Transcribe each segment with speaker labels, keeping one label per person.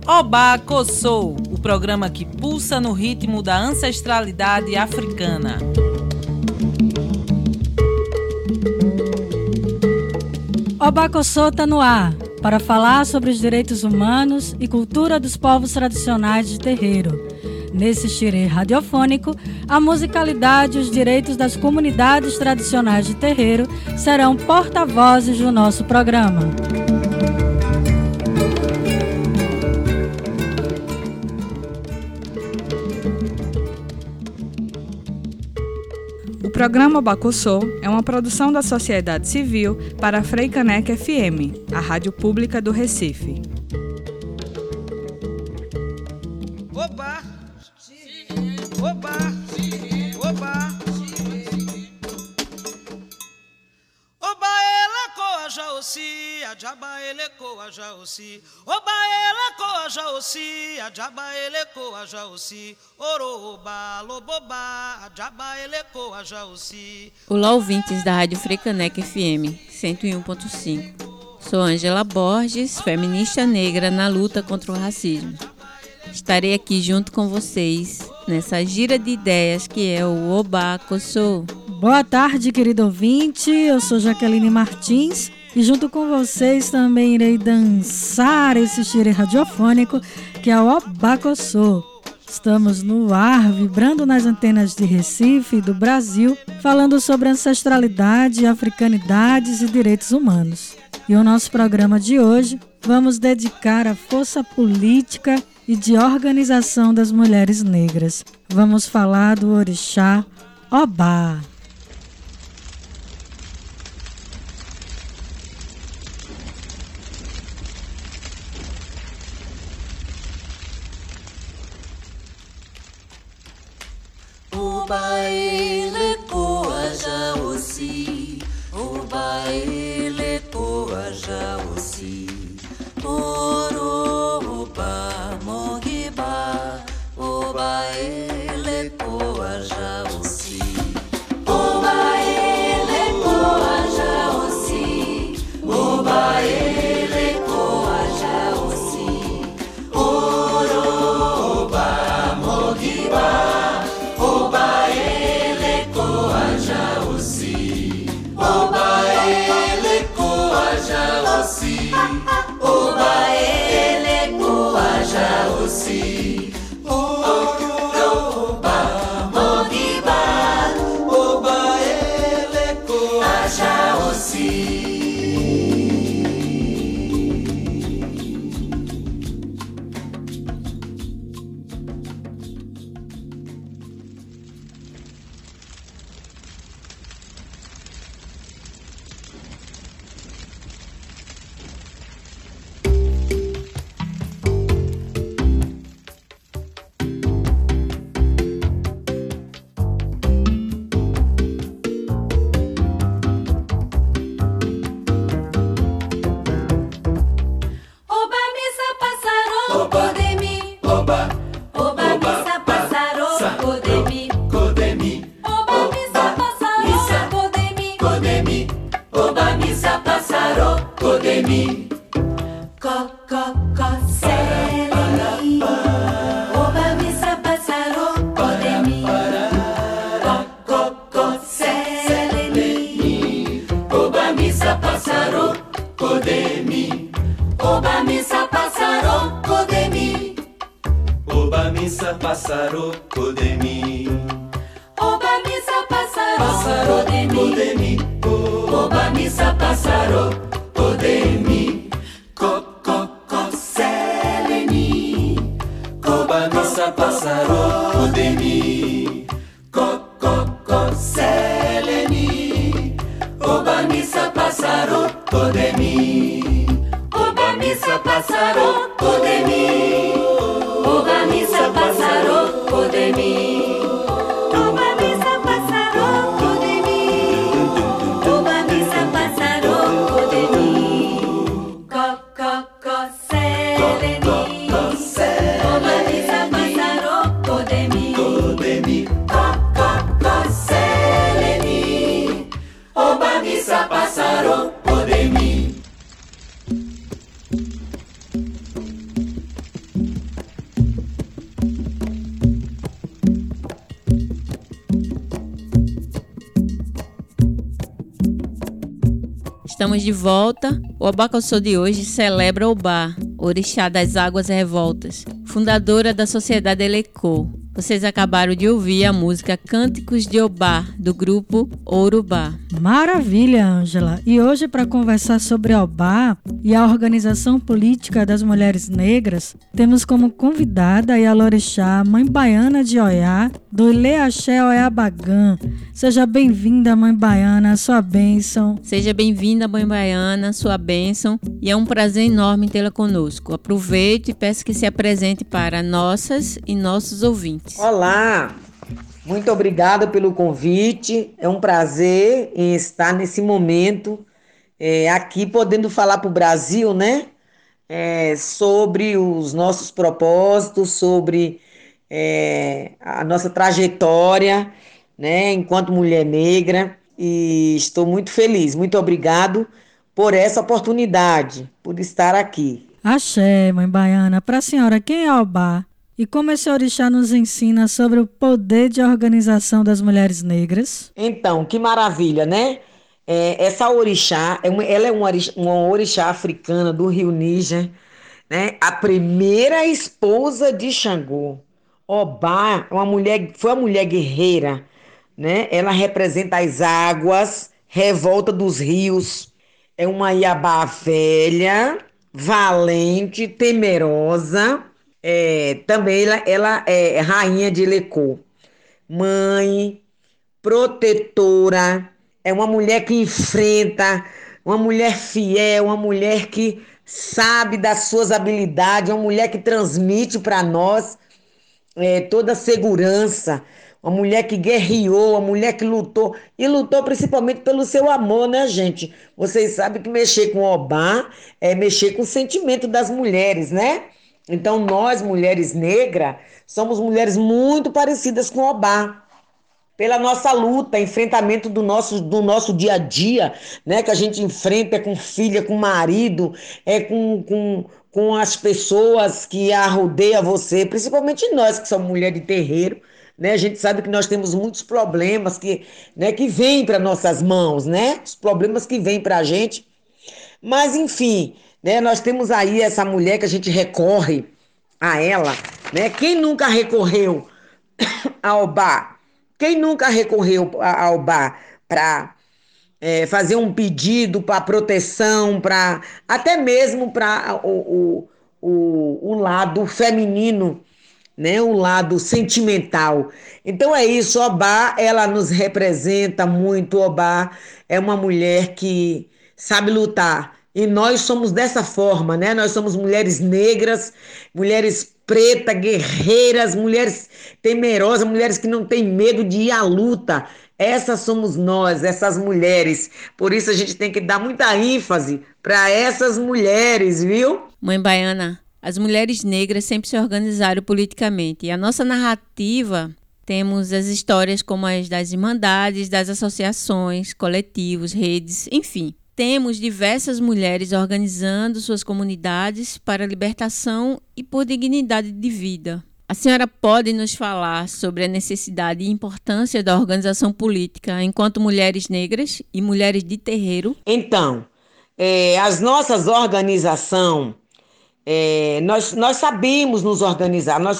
Speaker 1: Obá Kossou, o programa que pulsa no ritmo da ancestralidade africana.
Speaker 2: Obá Kossou está no ar para falar sobre os direitos humanos e cultura dos povos tradicionais de terreiro. Nesse xirê radiofônico, a musicalidade e os direitos das comunidades tradicionais de terreiro serão porta-vozes do nosso programa.
Speaker 3: O programa Obá Kossou é uma produção da sociedade civil para a Freicaneca FM, a rádio pública do Recife.
Speaker 4: Oba, oba, oba, oba ela coa jaossi, a jaba ele coa jaossi, oba ela coa jaossi, a jaba ele coa jaossi, oroba, loboba, a jaba ele coa jaossi.
Speaker 5: Olá, ouvintes da Rádio Freicaneca FM 101.5. Sou Ângela Borges, feminista negra na luta contra o racismo. Estarei aqui junto com vocês nessa gira de ideias que é o Obá Kossou.
Speaker 2: Boa tarde, querido ouvinte. Eu sou Jaqueline Martins e junto com vocês também irei dançar esse xirê radiofônico que é o Obá Kossou. Estamos no ar, vibrando nas antenas de Recife e do Brasil, falando sobre ancestralidade, africanidades e direitos humanos. E o nosso programa de hoje vamos dedicar à força política e de organização das mulheres negras. Vamos falar do orixá Obá.
Speaker 6: Oba ele coa jaossi, oba ele coa jaossi, oroba mogiba, oba ele coa jaossi, oba ele coa jaossi, oba ele coa jaossi, oroba mogiba. Oba ele coa jaossi, oroba mogiba, oba ele coa jaossi.
Speaker 5: Estamos de volta. O Abacossô de hoje celebra Obá, orixá das águas revoltas, fundadora da Sociedade Elecô. Vocês acabaram de ouvir a música Cânticos de Obá, do grupo Orubá.
Speaker 2: Maravilha, Ângela! E hoje, para conversar sobre Obá e a organização política das mulheres negras, temos como convidada a Yalorixá, mãe baiana de Oiá, do Ileaxé Oiabagã. Seja bem-vinda, mãe baiana, sua bênção.
Speaker 5: Seja bem-vinda, mãe baiana, sua bênção. E é um prazer enorme tê-la conosco. Aproveite e peço que se apresente para nossas e nossos ouvintes.
Speaker 7: Olá, muito obrigada pelo convite. É um prazer em estar nesse momento aqui podendo falar para o Brasil, né? Sobre os nossos propósitos, sobre a nossa trajetória, né? Enquanto mulher negra. E estou muito feliz. Muito obrigado por essa oportunidade, por estar aqui.
Speaker 2: Axé, mãe baiana. Para a senhora, quem é Obá? E como esse orixá nos ensina sobre o poder de organização das mulheres negras?
Speaker 7: Então, que maravilha, né? Essa orixá, ela é uma orixá africana do Rio Níger, né? A primeira esposa de Xangô. Obá foi uma mulher guerreira, né? Ela representa as águas, revolta dos rios. É uma Iabá velha, valente, temerosa. Também ela é rainha de Elecô, mãe, protetora, é uma mulher que enfrenta, uma mulher fiel, uma mulher que sabe das suas habilidades, uma mulher que transmite para nós toda a segurança, uma mulher que guerreou, uma mulher que lutou, e lutou principalmente pelo seu amor, né, gente? Vocês sabem que mexer com Obá é mexer com o sentimento das mulheres, né? Então, nós, mulheres negras, somos mulheres muito parecidas com Obá. Pela nossa luta, enfrentamento do nosso dia a dia, né? Que a gente enfrenta com filha, com marido, com as pessoas que rodeiam você, principalmente nós que somos mulheres de terreiro, né? A gente sabe que nós temos muitos problemas que vêm para nossas mãos, né? Os problemas que vêm para a gente. Mas, enfim, né? Nós temos aí essa mulher que a gente recorre a ela, né? Quem nunca recorreu a Obá? Quem nunca recorreu a Obá para fazer um pedido para proteção, até mesmo para o lado feminino, né? O lado sentimental. Então é isso, Obá, ela nos representa muito. Obá é uma mulher que sabe lutar. E nós somos dessa forma, né? Nós somos mulheres negras, mulheres pretas, guerreiras, mulheres temerosas, mulheres que não têm medo de ir à luta. Essas somos nós, essas mulheres. Por isso a gente tem que dar muita ênfase para essas mulheres, viu?
Speaker 5: Mãe baiana, as mulheres negras sempre se organizaram politicamente. E a nossa narrativa, temos as histórias como as das irmandades, das associações, coletivos, redes, enfim. Temos diversas mulheres organizando suas comunidades para a libertação e por dignidade de vida. A senhora pode nos falar sobre a necessidade e importância da organização política enquanto mulheres negras e mulheres de terreiro?
Speaker 7: Então, as nossas organizações, nós sabemos nos organizar, nós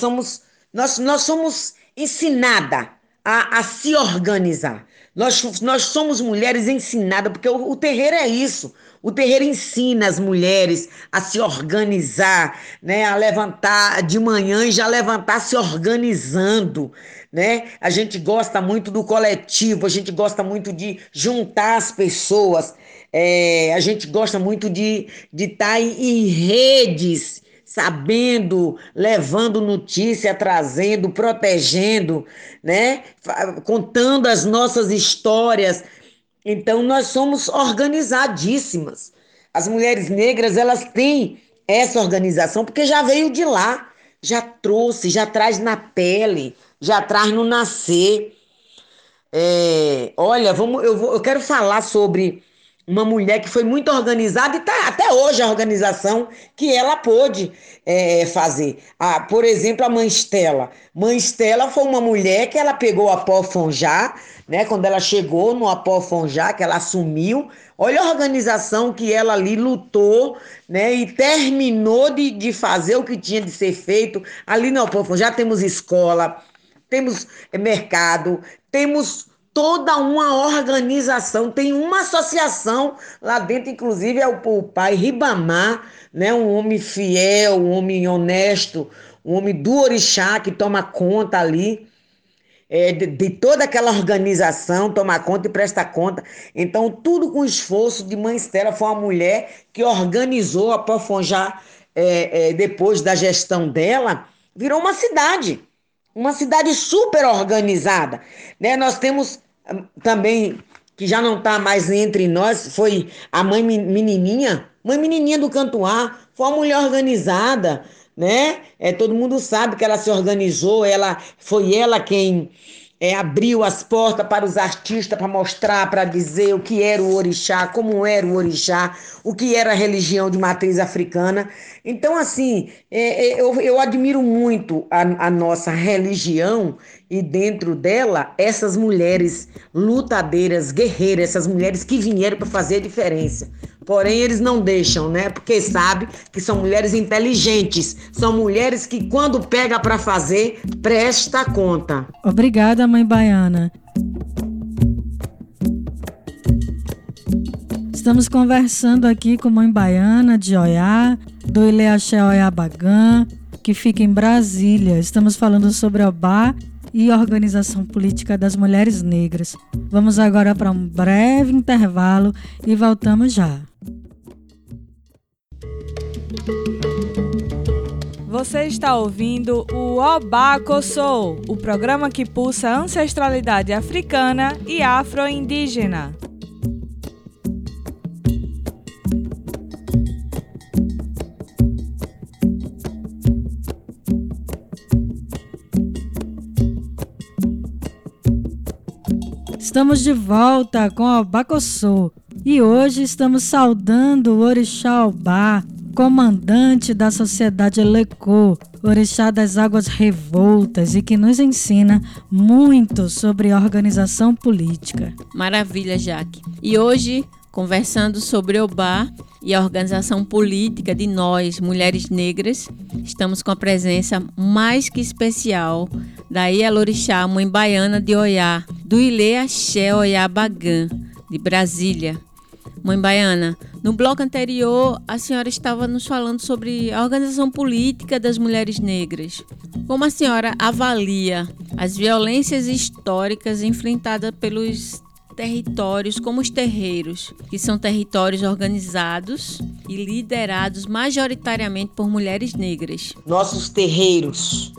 Speaker 7: somos ensinadas a se organizar. Nós somos mulheres ensinadas, porque o terreiro é isso. O terreiro ensina as mulheres a se organizar, né? A levantar de manhã e já levantar se organizando, né? A gente gosta muito do coletivo, a gente gosta muito de juntar as pessoas, a gente gosta muito de estar em redes, sabendo, levando notícia, trazendo, protegendo, né? Contando as nossas histórias. Então, nós somos organizadíssimas. As mulheres negras, elas têm essa organização porque já veio de lá, já trouxe, já traz na pele, já traz no nascer. Olha, eu quero falar sobre uma mulher que foi muito organizada e está até hoje a organização que ela pôde fazer. Por exemplo, a Mãe Estela. Mãe Estela foi uma mulher que ela pegou a Apofonjá, né? Quando ela chegou no Apofonjá, que ela assumiu, olha a organização que ela ali lutou, né? E terminou de fazer o que tinha de ser feito. Ali no Apofonjá temos escola, temos mercado, temos toda uma organização, tem uma associação lá dentro, inclusive é o pai Ribamar, né? Um homem fiel, um homem honesto, um homem do orixá que toma conta ali de toda aquela organização, toma conta e presta conta. Então, tudo com esforço de Mãe Estela, foi uma mulher que organizou a Pofonjá depois da gestão dela, virou uma cidade super organizada, né? Nós temos também, que já não está mais entre nós, foi a mãe menininha do Cantuá, foi uma mulher organizada, né? Todo mundo sabe que ela se organizou, foi ela quem abriu as portas para os artistas, para mostrar, para dizer o que era o orixá, como era o orixá, o que era a religião de matriz africana. Então, assim, eu admiro muito a nossa religião e dentro dela, essas mulheres lutadeiras, guerreiras, essas mulheres que vieram para fazer a diferença. Porém, eles não deixam, né? Porque sabem que são mulheres inteligentes, são mulheres que, quando pega para fazer, presta conta.
Speaker 2: Obrigada, Mãe Baiana. Estamos conversando aqui com Mãe Baiana de Oiá, do Ilê Axé Oiá Bagã, que fica em Brasília. Estamos falando sobre Obá e Organização Política das Mulheres Negras. Vamos agora para um breve intervalo e voltamos já.
Speaker 3: Você está ouvindo o Obá Coçou, o programa que pulsa a ancestralidade africana e afro-indígena.
Speaker 2: Estamos de volta com o Obá Coçou e hoje estamos saudando o Orixá Obá, comandante da sociedade Lecô, orixá das águas revoltas e que nos ensina muito sobre organização política.
Speaker 5: Maravilha, Jaque. E hoje, conversando sobre Obá e a organização política de nós, mulheres negras, estamos com a presença mais que especial da Ialorixá, Mãe Baiana de Oiá, do Ilê Axé Oiá Bagã, de Brasília. Mãe Baiana, no bloco anterior, a senhora estava nos falando sobre a organização política das mulheres negras. Como a senhora avalia as violências históricas enfrentadas pelos territórios como os terreiros, que são territórios organizados e liderados majoritariamente por mulheres negras?
Speaker 7: Nossos terreiros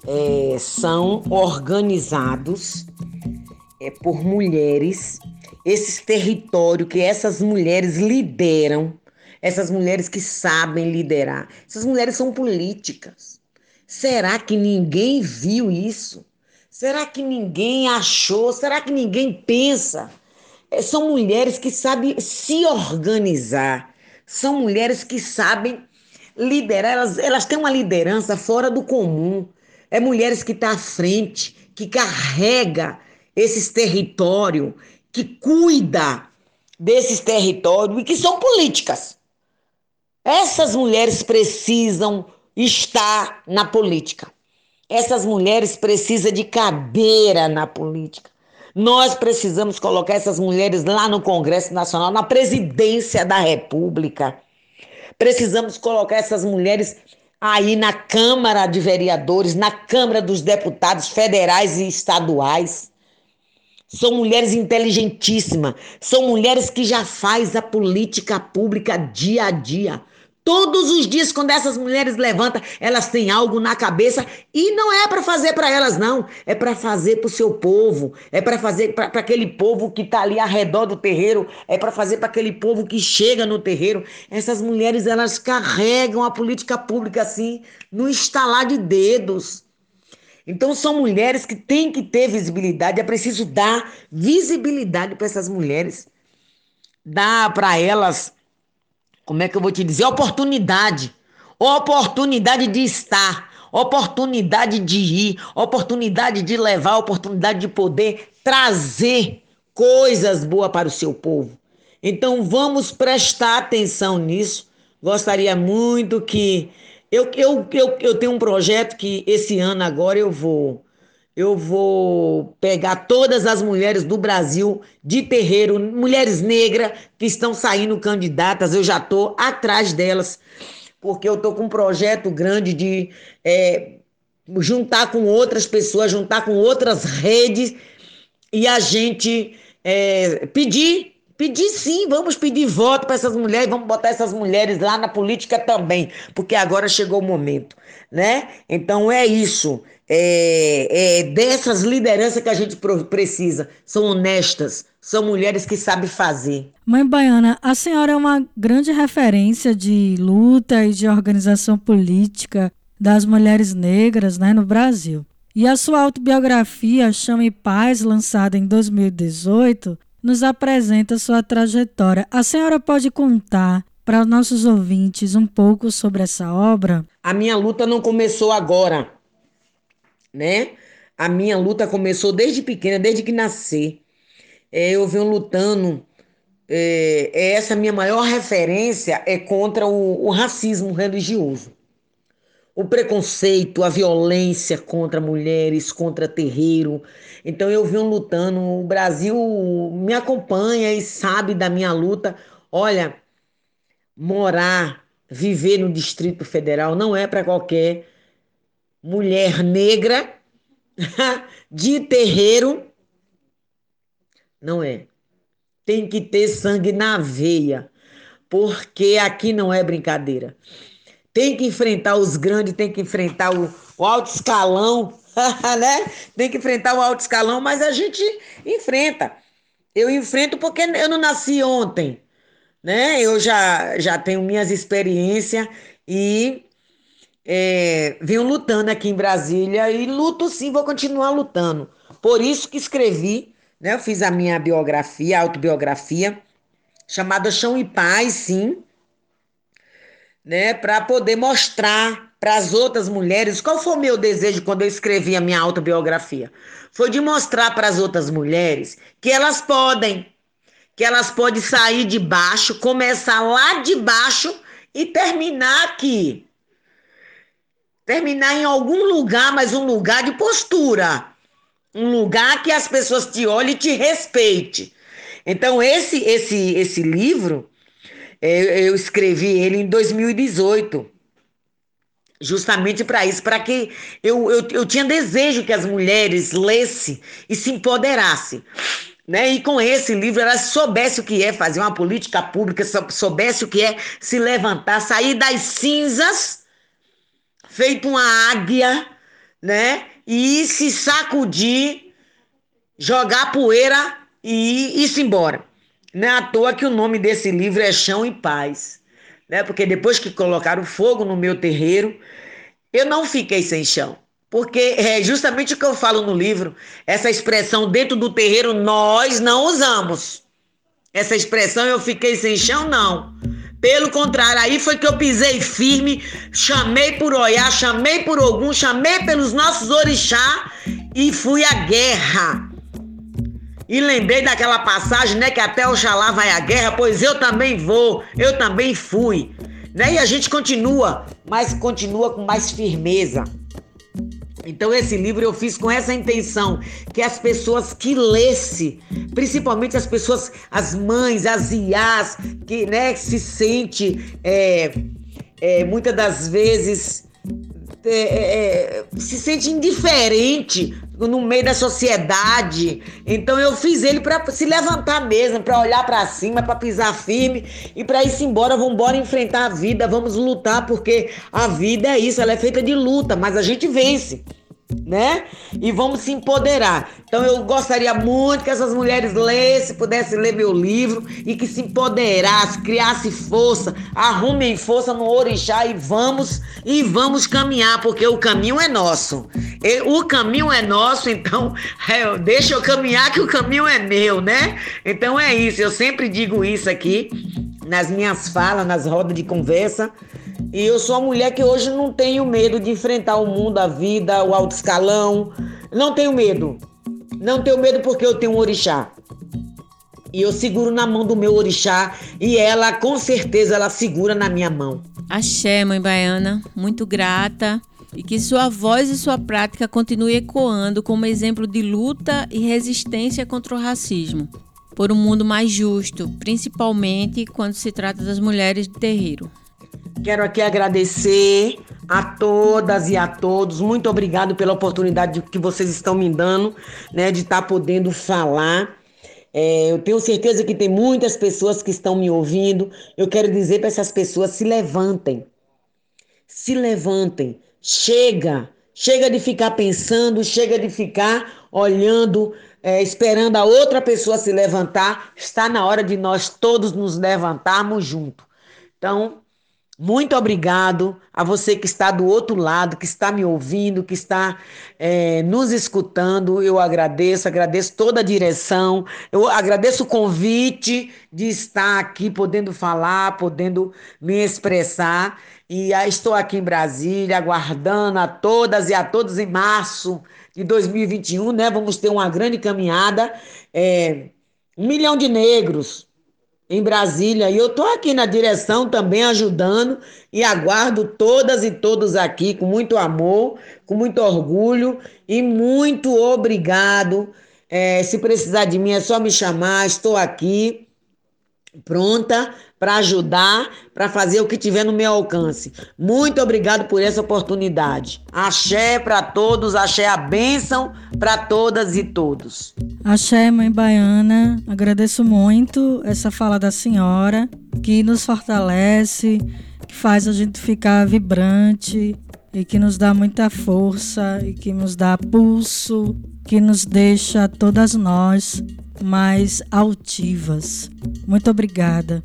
Speaker 7: são organizados por mulheres. Esses territórios que essas mulheres lideram, essas mulheres que sabem liderar, essas mulheres são políticas. Será que ninguém viu isso? Será que ninguém achou? Será que ninguém pensa? São mulheres que sabem se organizar, são mulheres que sabem liderar, elas têm uma liderança fora do comum. É mulheres que estão à frente, que carrega esses territórios, que cuida desses territórios e que são políticas. Essas mulheres precisam estar na política. Essas mulheres precisam de cadeira na política. Nós precisamos colocar essas mulheres lá no Congresso Nacional, na presidência da República. Precisamos colocar essas mulheres aí na Câmara de Vereadores, na Câmara dos Deputados federais e estaduais. São mulheres inteligentíssimas, são mulheres que já fazem a política pública dia a dia. Todos os dias, quando essas mulheres levantam, elas têm algo na cabeça e não é para fazer para elas, não. É para fazer para o seu povo, é para fazer para aquele povo que está ali ao redor do terreiro, é para fazer para aquele povo que chega no terreiro. Essas mulheres, elas carregam a política pública assim, no estalar de dedos. Então, são mulheres que têm que ter visibilidade, é preciso dar visibilidade para essas mulheres. dar para elas, como é que eu vou te dizer, oportunidade de estar, oportunidade de ir, oportunidade de levar, oportunidade de poder trazer coisas boas para o seu povo. Então vamos prestar atenção nisso. Gostaria muito que eu tenho um projeto que esse ano agora eu vou pegar todas as mulheres do Brasil de terreiro, mulheres negras que estão saindo candidatas, eu já estou atrás delas, porque eu estou com um projeto grande de juntar com outras pessoas, juntar com outras redes e a gente pedir sim, vamos pedir voto para essas mulheres, vamos botar essas mulheres lá na política também, porque agora chegou o momento, né? Então é isso, dessas lideranças que a gente precisa, são honestas, são mulheres que sabem fazer.
Speaker 2: Mãe Baiana, a senhora é uma grande referência de luta e de organização política das mulheres negras, né, no Brasil. E a sua autobiografia, Chão e Paz, lançada em 2018, nos apresenta sua trajetória. A senhora pode contar para os nossos ouvintes um pouco sobre essa obra?
Speaker 7: A minha luta não começou agora, né? A minha luta começou desde pequena, desde que nasci. Eu venho lutando, essa minha maior referência é contra o racismo religioso. O preconceito, a violência contra mulheres, contra terreiro. Então eu venho lutando, o Brasil me acompanha e sabe da minha luta. Olha, viver no Distrito Federal não é para qualquer mulher negra de terreiro, não é. Tem que ter sangue na veia, porque aqui não é brincadeira. Tem que enfrentar os grandes, tem que enfrentar o alto escalão, né? Tem que enfrentar o alto escalão, mas a gente enfrenta. Eu enfrento porque eu não nasci ontem, né? Eu já tenho minhas experiências e venho lutando aqui em Brasília e luto sim, vou continuar lutando. Por isso que escrevi, né? Eu fiz a minha biografia, a autobiografia, chamada Chão e Paz, sim, né, para poder mostrar para as outras mulheres. Qual foi o meu desejo quando eu escrevi a minha autobiografia? Foi de mostrar para as outras mulheres que elas podem sair de baixo, começar lá de baixo e terminar aqui. Terminar em algum lugar, mas um lugar de postura. Um lugar que as pessoas te olhem e te respeitem. Então esse livro, eu escrevi ele em 2018, justamente para isso, para que eu tinha desejo que as mulheres lessem e se empoderassem, né? E com esse livro elas soubessem o que é fazer uma política pública, soubessem o que é se levantar, sair das cinzas, feito uma águia, né? E se sacudir, jogar poeira e ir-se embora. Não é à toa que o nome desse livro é Chão e Paz, né? Porque depois que colocaram fogo no meu terreiro, eu não fiquei sem chão. Porque é justamente o que eu falo no livro, essa expressão dentro do terreiro nós não usamos. Essa expressão eu fiquei sem chão, não. Pelo contrário, aí foi que eu pisei firme, chamei por Oiá, chamei por Ogum, chamei pelos nossos orixá e fui à guerra. E lembrei daquela passagem, né, que até Oxalá vai à guerra, pois eu também vou, eu também fui, né? E a gente continua, mas continua com mais firmeza. Então esse livro eu fiz com essa intenção, que as pessoas que lessem, principalmente as pessoas, as mães, as iás, que, né, se sente muitas das vezes se sente indiferente no meio da sociedade. Então eu fiz ele para se levantar mesmo, para olhar para cima, para pisar firme e para ir-se embora. Vamos embora enfrentar a vida, vamos lutar, porque a vida é isso, ela é feita de luta, mas a gente vence, né? E vamos se empoderar. Então eu gostaria muito que essas mulheres lessem, pudessem ler meu livro e que se empoderassem, criassem força, arrumem força no orixá e vamos caminhar, porque o caminho é nosso. O caminho é nosso, então deixa eu caminhar que o caminho é meu, né? Então é isso, eu sempre digo isso aqui nas minhas falas, nas rodas de conversa. E eu sou uma mulher que hoje não tenho medo de enfrentar o mundo, a vida, o alto escalão. Não tenho medo. Não tenho medo porque eu tenho um orixá. E eu seguro na mão do meu orixá e ela, com certeza, ela segura na minha mão.
Speaker 5: Axé, mãe baiana, muito grata. E que sua voz e sua prática continuem ecoando como exemplo de luta e resistência contra o racismo. Por um mundo mais justo, principalmente quando se trata das mulheres de terreiro.
Speaker 7: Quero aqui agradecer a todas e a todos. Muito obrigado pela oportunidade que vocês estão me dando, né, de estar podendo falar. Eu tenho certeza que tem muitas pessoas que estão me ouvindo. Eu quero dizer para essas pessoas: se levantem. Se levantem. Chega de ficar pensando, chega de ficar olhando, esperando a outra pessoa se levantar. Está na hora de nós todos nos levantarmos juntos. Então, muito obrigado a você que está do outro lado, que está me ouvindo, que está nos escutando. Eu agradeço toda a direção, eu agradeço o convite de estar aqui, podendo falar, podendo me expressar. E estou aqui em Brasília, aguardando a todas e a todos em março de 2021, né? Vamos ter uma grande caminhada, 1 milhão de negros em Brasília, e eu estou aqui na direção também ajudando e aguardo todas e todos aqui com muito amor, com muito orgulho e muito obrigado. Se precisar de mim é só me chamar, estou aqui pronta para ajudar, para fazer o que tiver no meu alcance. Muito obrigado por essa oportunidade. Axé para todos, axé a bênção para todas e todos.
Speaker 2: Axé, mãe baiana, agradeço muito essa fala da senhora, que nos fortalece, que faz a gente ficar vibrante e que nos dá muita força e que nos dá pulso, que nos deixa todas nós mais altivas. Muito obrigada.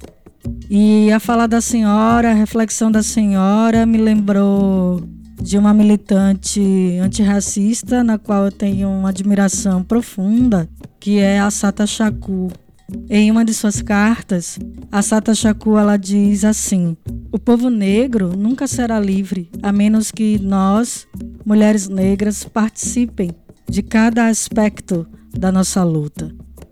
Speaker 2: E a fala da senhora, a reflexão da senhora me lembrou de uma militante antirracista na qual eu tenho uma admiração profunda, que é a Assata Shakur. Em uma de suas cartas, a Assata Shakur, ela diz assim: o povo negro nunca será livre a menos que nós, mulheres negras, participem de cada aspecto da nossa luta.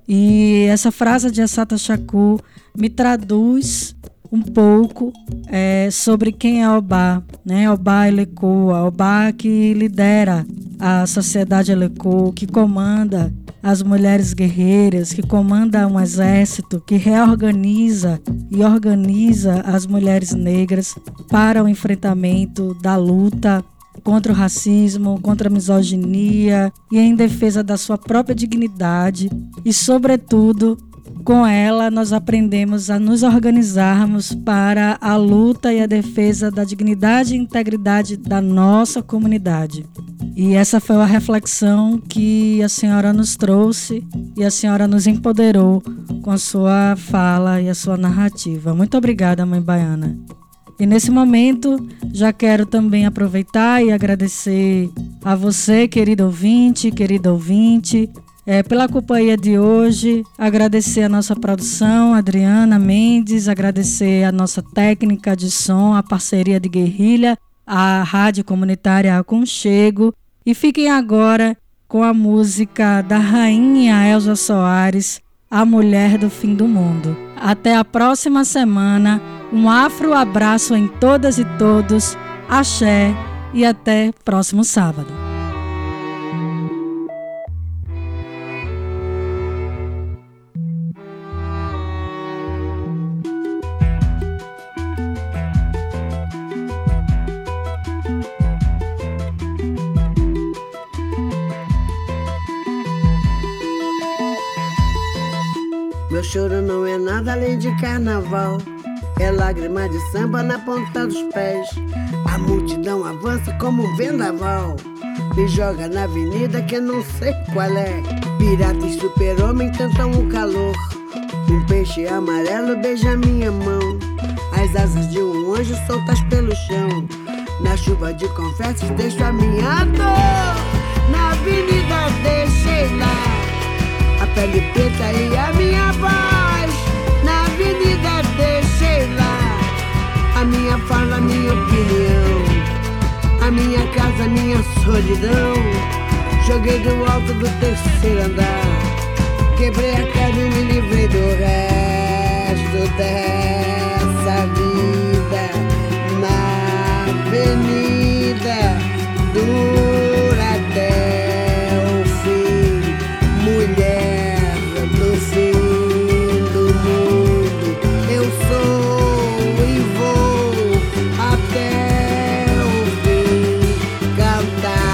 Speaker 2: E essa frase de Assata Shakur me traduz um pouco sobre quem é Obá, né? Obá Elecoa, Obá que lidera a sociedade Elecoa, que comanda as mulheres guerreiras, que comanda um exército, que reorganiza e organiza as mulheres negras para o enfrentamento da luta contra o racismo, contra a misoginia e em defesa da sua própria dignidade. E, sobretudo, com ela nós aprendemos a nos organizarmos para a luta e a defesa da dignidade e integridade da nossa comunidade. E essa foi a reflexão que a senhora nos trouxe e a senhora nos empoderou com a sua fala e a sua narrativa. Muito obrigada, mãe baiana. E nesse momento, já quero também aproveitar e agradecer a você, querido ouvinte, pela companhia de hoje, agradecer a nossa produção, Adriana Mendes, agradecer a nossa técnica de som, a parceria de Guerrilha, a Rádio Comunitária Aconchego. E fiquem agora com a música da rainha Elza Soares, A Mulher do Fim do Mundo. Até a próxima semana. Um afro abraço em todas e todos, axé e até próximo sábado.
Speaker 8: Meu choro não é nada além de carnaval. É lágrima de samba na ponta dos pés. A multidão avança como um vendaval. Me joga na avenida que eu não sei qual é. Pirata e super-homem tentam o calor. Um peixe amarelo beija minha mão. As asas de um anjo soltas pelo chão. Na chuva de confetes deixo a minha dor. na avenida deixei lá a pele preta e a minha voz. Na avenida deixei lá a minha fala, a minha opinião, a minha casa, a minha solidão. Joguei do alto do terceiro andar, quebrei a cara e me livrei do resto dessa vida. Na avenida dura até o fim, mulher do fim do mundo. Eu sou e vou até o fim cantar.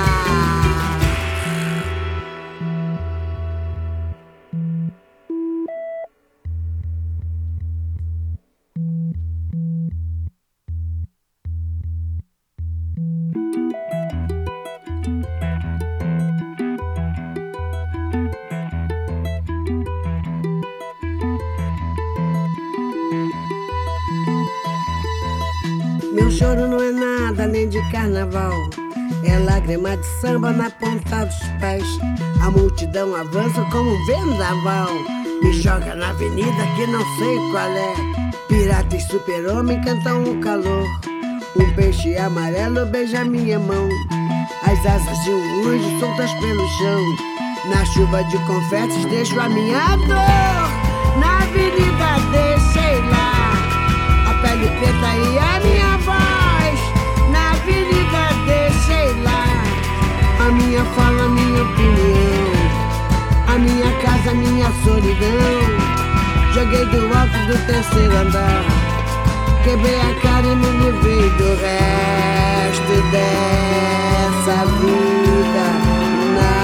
Speaker 8: Meu choro não é nada nem de carnaval, é lágrima de samba na ponta dos pés. A multidão avança como um vendaval, me joga na avenida que não sei qual é. Pirata e super-homem cantam o calor, um peixe amarelo beija minha mão. As asas de um anjo soltas pelo chão, na chuva de confetes deixo a minha dor. Na avenida deixei lá a pele preta e a minha voz. Na avenida deixei lá a minha fala, a minha opinião, a minha casa, a minha solidão. Joguei do alto do terceiro andar, quebrei a cara e me livrei do resto dessa vida. Na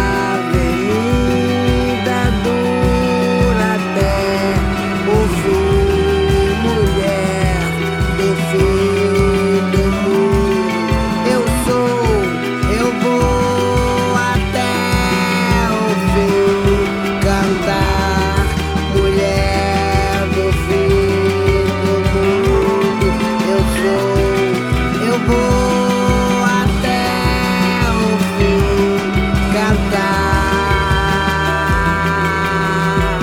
Speaker 8: avenida dura até o fim, mulher do fim do mundo. Eu sou, eu vou até o fim cantar, mulher do fim do mundo. Eu sou, eu vou até o fim cantar,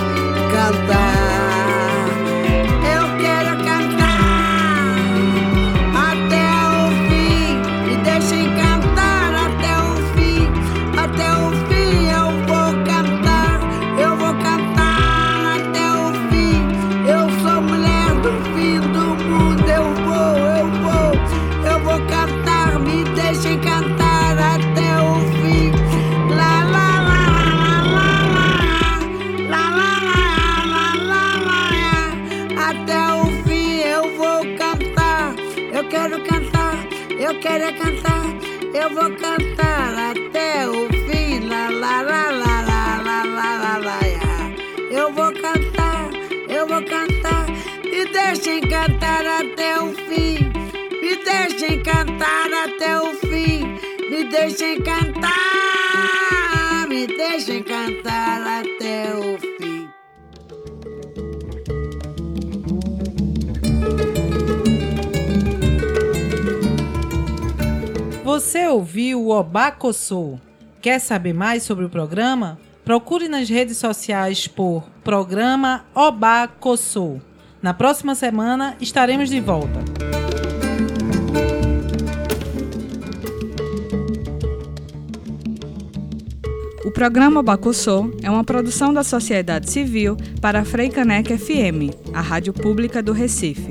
Speaker 8: cantar. Eu quero cantar até o fim, me deixem cantar até o fim. Até o fim eu vou cantar até o fim. Eu sou mulher do fim do mundo. Eu vou cantar, me deixem cantar até o fim. La la la la la la la la la la. Até o fim eu vou cantar. Eu quero cantar, eu quero é cantar. Eu vou cantar até o fim. La la la la la la la la. Eu vou cantar, me deixem cantar até o fim. Me deixem cantar até o fim. Me deixem cantar, me deixem cantar até o fim.
Speaker 1: Você ouviu o Obacossô? Quer saber mais sobre o programa? Procure nas redes sociais por Programa Obacossô. Na próxima semana estaremos de volta.
Speaker 3: O programa Obacossô é uma produção da sociedade civil para a Freicaneca FM, a rádio pública do Recife.